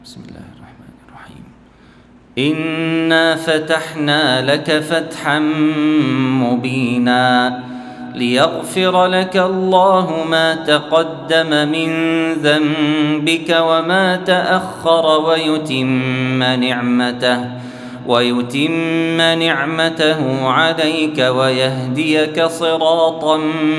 بسم الله الرحمن الرحيم. إنا فتحنا لك فتحا مبينا ليغفر لك الله ما تقدم من ذنبك وما تأخر ويتم نعمته عليك ويهديك صراطا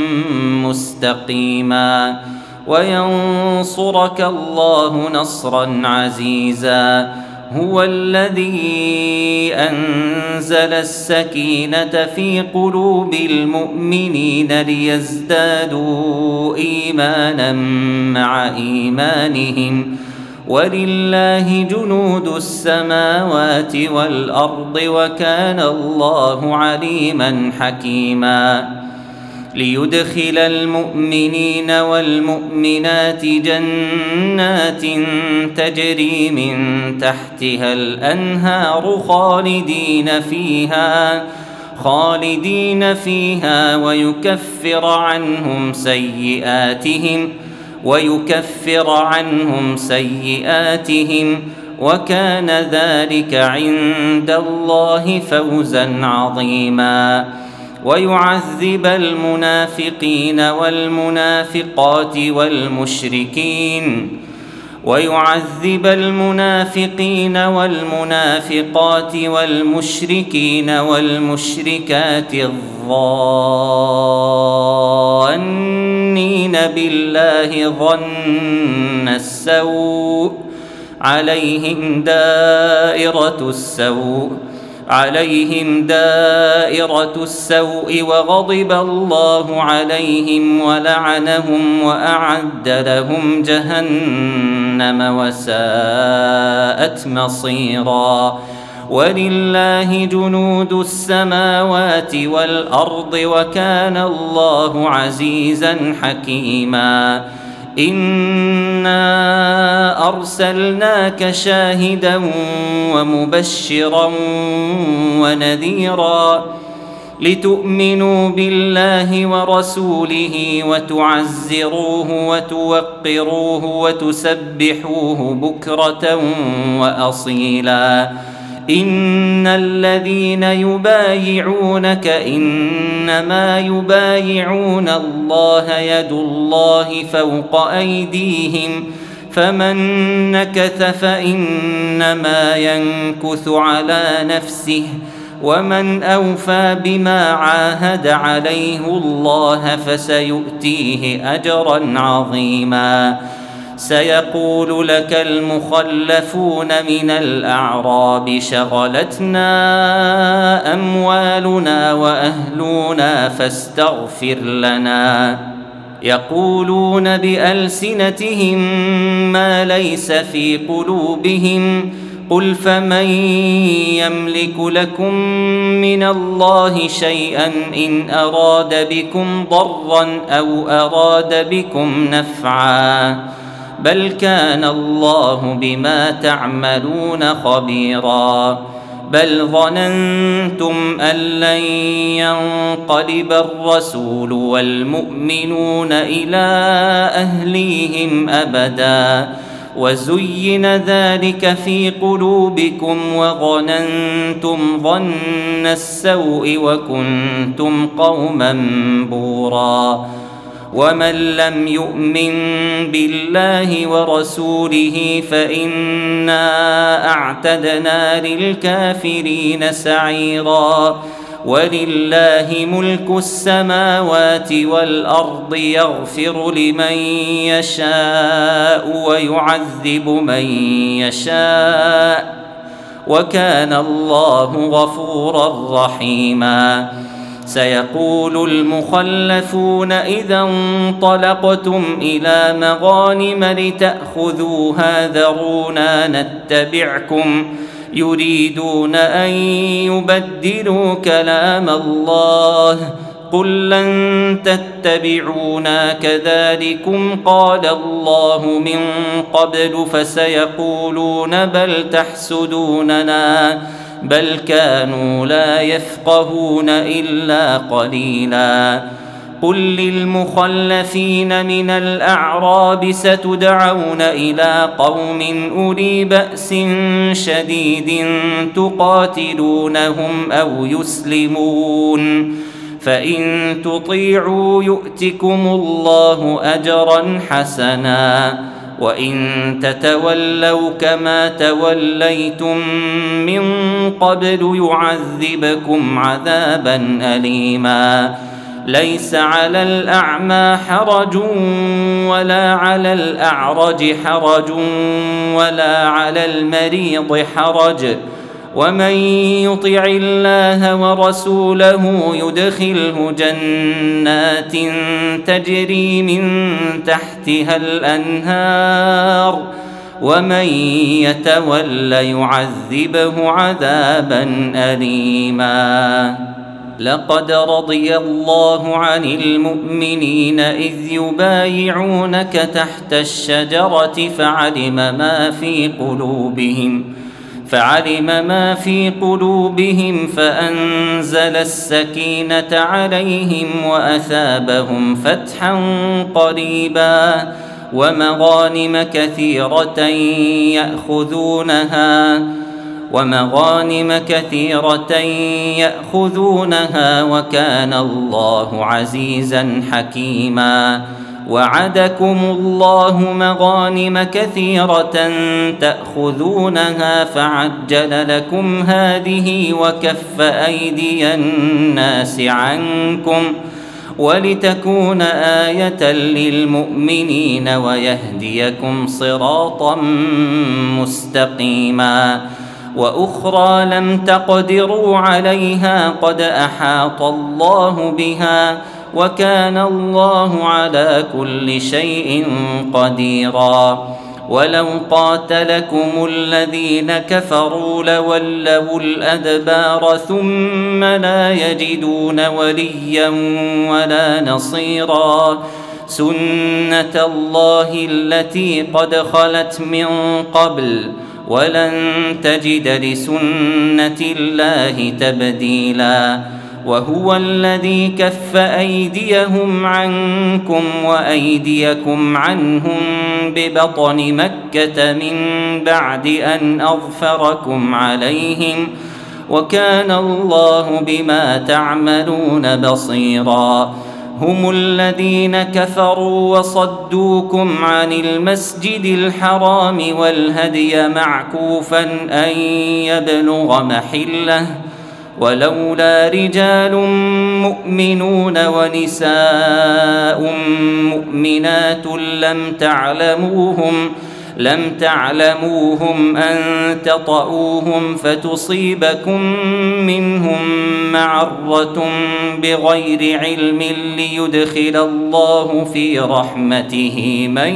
مستقيما وينصرك الله نصرا عزيزا. هو الذي أنزل السكينة في قلوب المؤمنين ليزدادوا إيمانا مع إيمانهم ولله جنود السماوات والأرض وكان الله عليما حكيما. ليدخل المؤمنين والمؤمنات جنات تجري من تحتها الأنهار خالدين فيها ويكفر عنهم سيئاتهم وكان ذلك عند الله فوزا عظيما. ويعذب المنافقين والمنافقات والمشركين والمشركات الظانين بالله ظن السوء عليهم دائرة السوء وغضب الله عليهم ولعنهم وأعد لهم جهنم وساءت مصيرا. ولله جنود السماوات والأرض وكان الله عزيزا حكيما. إنا أرسلناك شاهدا ومبشرا ونذيرا لتؤمنوا بالله ورسوله وتعزروه وتوقروه وتسبحوه بكرة وأصيلا. إن الذين يبايعونك إنما يبايعون الله يد الله فوق أيديهم فمن نكث فإنما ينكث على نفسه ومن أوفى بما عاهد عليه الله فسيؤتيه أجرا عظيما. سيقول لك المخلفون من الأعراب شغلتنا أموالنا وأهلنا فاستغفر لنا. يقولون بألسنتهم ما ليس في قلوبهم قل فمن يملك لكم من الله شيئا إن أراد بكم ضرا أو أراد بكم نفعا بل كان الله بما تعملون خبيرا. بل ظننتم أن لن ينقلب الرسول والمؤمنون إلى أهليهم أبدا وزين ذلك في قلوبكم وظننتم ظن السوء وكنتم قوما بورا. ومن لم يؤمن بالله ورسوله فإنا أعتدنا للكافرين سعيرا. ولله ملك السماوات والأرض يغفر لمن يشاء ويعذب من يشاء وكان الله غفورا رحيما. سيقول المخلفون إذا انطلقتم إلى مغانم لتأخذوها ذرونا نتبعكم يريدون أن يبدلوا كلام الله قل لن تتبعونا كذلكم قال الله من قبل فسيقولون بل تحسدوننا بل كانوا لا يفقهون إلا قليلا. قل للمخلفين من الأعراب ستدعون إلى قوم أولي بأس شديد تقاتلونهم أو يسلمون، فإن تطيعوا يؤتكم الله أجرا حسنا، وإن تتولوا كما توليتم من قبل يعذبكم عذابا أليما. ليس على الأعمى حرج ولا على الأعرج حرج ولا على المريض حرج، ومن يطع الله ورسوله يدخله جنات تجري من تحتها الأنهار، ومن يتول يعذبه عذابا أليما. لقد رضي الله عن المؤمنين إذ يبايعونك تحت الشجرة فعلم ما في قلوبهم فأنزل السكينة عليهم وأثابهم فتحا قريبا ومغانم كثيرة يأخذونها وكان الله عزيزا حكيما. وعدكم الله مغانم كثيرة تأخذونها فعجل لكم هذه وكف أيدي الناس عنكم ولتكون آية للمؤمنين ويهديكم صراطا مستقيما. وأخرى لم تقدروا عليها قد أحاط الله بها وكان الله على كل شيء قديرا. ولو قاتلكم الذين كفروا لولوا الأدبار ثم لا يجدون وليا ولا نصيرا. سنة الله التي قد خلت من قبل ولن تجد لسنة الله تبديلا. وهو الذي كف أيديهم عنكم وأيديكم عنهم ببطن مكة من بعد أن أظفركم عليهم وكان الله بما تعملون بصيرا. هم الذين كفروا وصدوكم عن المسجد الحرام والهدي معكوفا أن يبلغ محله ولولا رجال مؤمنون ونساء مؤمنات لم تعلموهم أن تطؤوهم فتصيبكم منهم معرة بغير علم ليدخل الله في رحمته من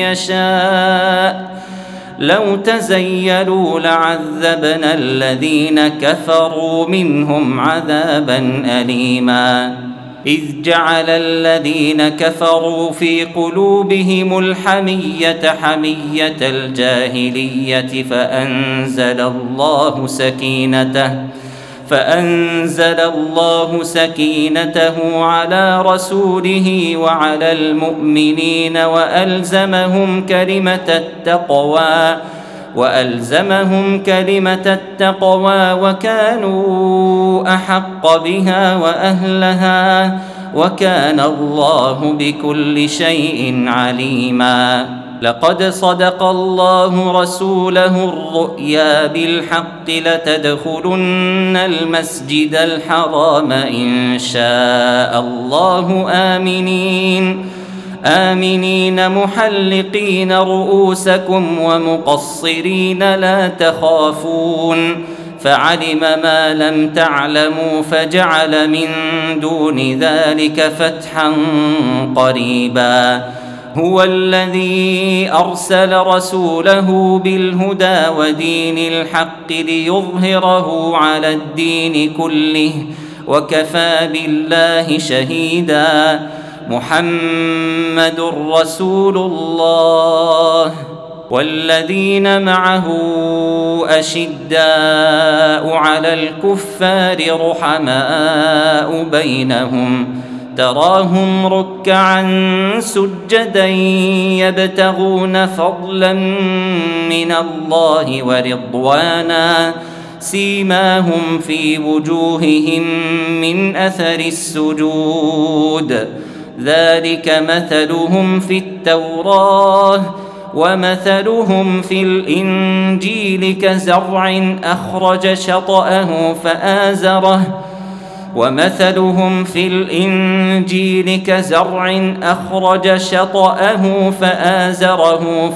يشاء. لو تزيلوا لعذبنا الذين كفروا منهم عذابا أليما. إذ جعل الذين كفروا في قلوبهم الحمية حمية الجاهلية فأنزل الله سكينته على رسوله وعلى المؤمنين وألزمهم كلمة التقوى وكانوا أحق بها وأهلها وكان الله بكل شيء عليما. لقد صدق الله رسوله الرؤيا بالحق لتدخلن المسجد الحرام إن شاء الله آمنين محلقين رؤوسكم ومقصرين لا تخافون فعلم ما لم تعلموا فجعل من دون ذلك فتحا قريبا. هو الذي أرسل رسوله بالهدى ودين الحق ليظهره على الدين كله وكفى بالله شهيدا. محمد رسول الله والذين معه أشداء على الكفار رحماء بينهم وتراهم ركعا سجدا يبتغون فضلا من الله ورضوانا سيماهم في وجوههم من أثر السجود ذلك مثلهم في التوراة ومثلهم في الإنجيل كزرع أخرج شطأه فآزره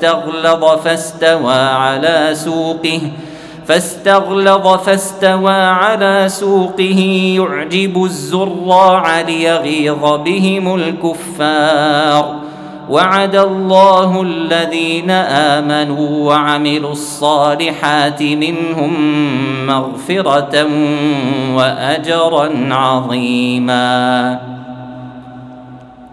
فاستغلظ فاستوى على سوقه يعجب الزراع ليغيظ بهم الكفار وعد الله الذين آمنوا وعملوا الصالحات منهم مغفرة وأجرا عظيما.